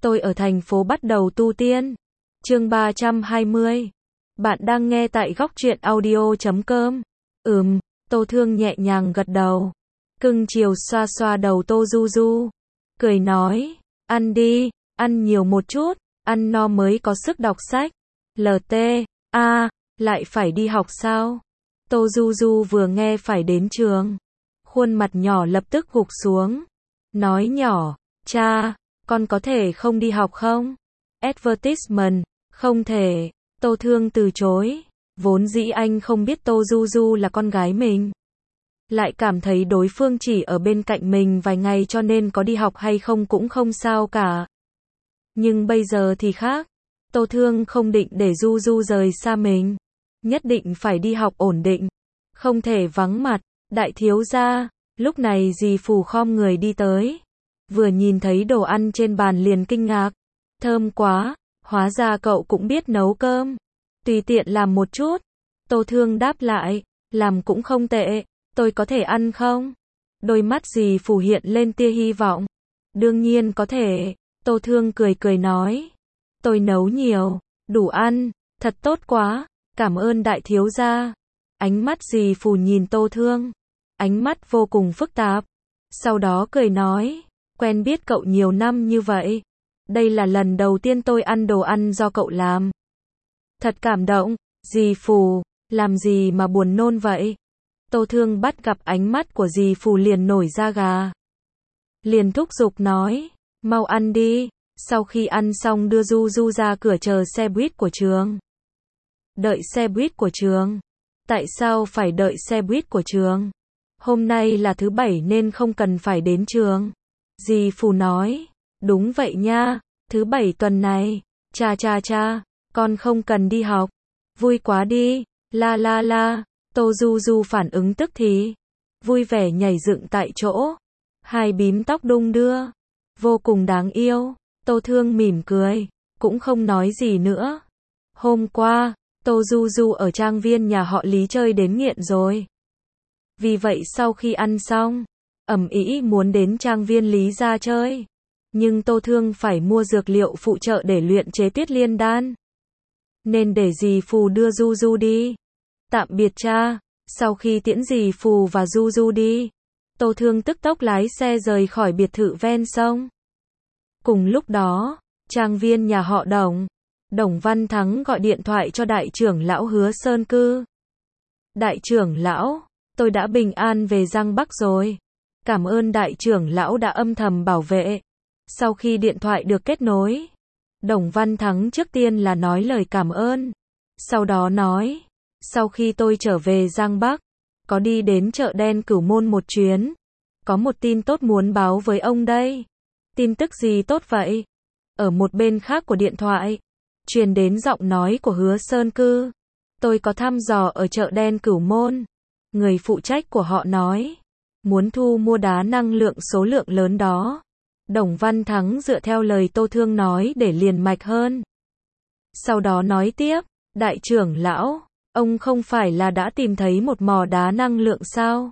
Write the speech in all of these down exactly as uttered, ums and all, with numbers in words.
Tôi ở thành phố bắt đầu tu tiên. Chương ba trăm hai mươi. Bạn đang nghe tại góc truyện audio chấm com. Ừm, Tô Thương nhẹ nhàng gật đầu. Cưng chiều xoa xoa đầu Tô Du Du. Cười nói, ăn đi, ăn nhiều một chút, ăn no mới có sức đọc sách. lờ tê, a, lại phải đi học sao? Tô Du Du vừa nghe phải đến trường. Khuôn mặt nhỏ lập tức gục xuống. Nói nhỏ, cha, con có thể không đi học không? Advertisement, không thể. Tô Thương từ chối. Vốn dĩ anh không biết Tô Du Du là con gái mình. Lại cảm thấy đối phương chỉ ở bên cạnh mình vài ngày cho nên có đi học hay không cũng không sao cả. Nhưng bây giờ thì khác. Tô Thương không định để Du Du rời xa mình. Nhất định phải đi học ổn định. Không thể vắng mặt. Đại thiếu gia. Lúc này dì Phù khom người đi tới. Vừa nhìn thấy đồ ăn trên bàn liền kinh ngạc. Thơm quá, hóa ra cậu cũng biết nấu cơm. Tùy tiện làm một chút. Tô Thương đáp lại, làm cũng không tệ, tôi có thể ăn không? Đôi mắt dì Phù hiện lên tia hy vọng. Đương nhiên có thể, Tô Thương cười cười nói. Tôi nấu nhiều, đủ ăn, thật tốt quá, cảm ơn đại thiếu gia. Ánh mắt dì Phù nhìn Tô Thương. Ánh mắt vô cùng phức tạp. Sau đó cười nói, quen biết cậu nhiều năm như vậy. Đây là lần đầu tiên tôi ăn đồ ăn do cậu làm. Thật cảm động, dì Phù, làm gì mà buồn nôn vậy? Tô Thương bắt gặp ánh mắt của dì Phù liền nổi da gà. Liền thúc giục nói, mau ăn đi, sau khi ăn xong đưa Du Du ra cửa chờ xe buýt của trường. Đợi xe buýt của trường? Tại sao phải đợi xe buýt của trường? Hôm nay là thứ bảy nên không cần phải đến trường. Dì Phù nói, đúng vậy nha, thứ bảy tuần này, cha cha cha, con không cần đi học. Vui quá đi, la la la, Tô Du Du phản ứng tức thì. Vui vẻ nhảy dựng tại chỗ. Hai bím tóc đung đưa. Vô cùng đáng yêu. Tô Thương mỉm cười, cũng không nói gì nữa. Hôm qua, Tô Du Du ở trang viên nhà họ Lý chơi đến nghiện rồi. Vì vậy sau khi ăn xong, ầm ĩ muốn đến trang viên Lý gia chơi. Nhưng Tô Thương phải mua dược liệu phụ trợ để luyện chế Tuyết Liên đan. Nên để dì Phù đưa Du Du đi. Tạm biệt cha. Sau khi tiễn dì Phù và Du Du đi, Tô Thương tức tốc lái xe rời khỏi biệt thự ven sông. Cùng lúc đó, trang viên nhà họ Đồng, Đồng Văn Thắng gọi điện thoại cho đại trưởng lão Hứa Sơn Cư. Đại trưởng lão, tôi đã bình an về Giang Bắc rồi. Cảm ơn đại trưởng lão đã âm thầm bảo vệ. Sau khi điện thoại được kết nối, Đồng Văn Thắng trước tiên là nói lời cảm ơn. Sau đó nói, sau khi tôi trở về Giang Bắc, có đi đến chợ đen Cửu Môn một chuyến. Có một tin tốt muốn báo với ông đây. Tin tức gì tốt vậy? Ở một bên khác của điện thoại, truyền đến giọng nói của Hứa Sơn Cư. Tôi có thăm dò ở chợ đen Cửu Môn. Người phụ trách của họ nói, muốn thu mua đá năng lượng số lượng lớn đó. Đồng Văn Thắng dựa theo lời Tô Thương nói để liền mạch hơn. Sau đó nói tiếp, đại trưởng lão, ông không phải là đã tìm thấy một mỏ đá năng lượng sao?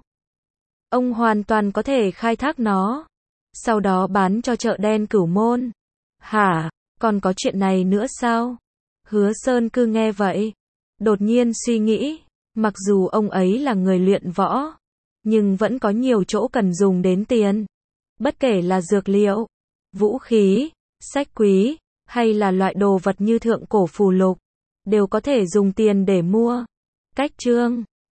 Ông hoàn toàn có thể khai thác nó, sau đó bán cho chợ đen Cửu Môn. Hả, còn có chuyện này nữa sao? Hứa Sơn Cư nghe vậy, đột nhiên suy nghĩ, mặc dù ông ấy là người luyện võ, nhưng vẫn có nhiều chỗ cần dùng đến tiền. Bất kể là dược liệu, vũ khí, sách quý, hay là loại đồ vật như thượng cổ phù lục, đều có thể dùng tiền để mua. Cách chương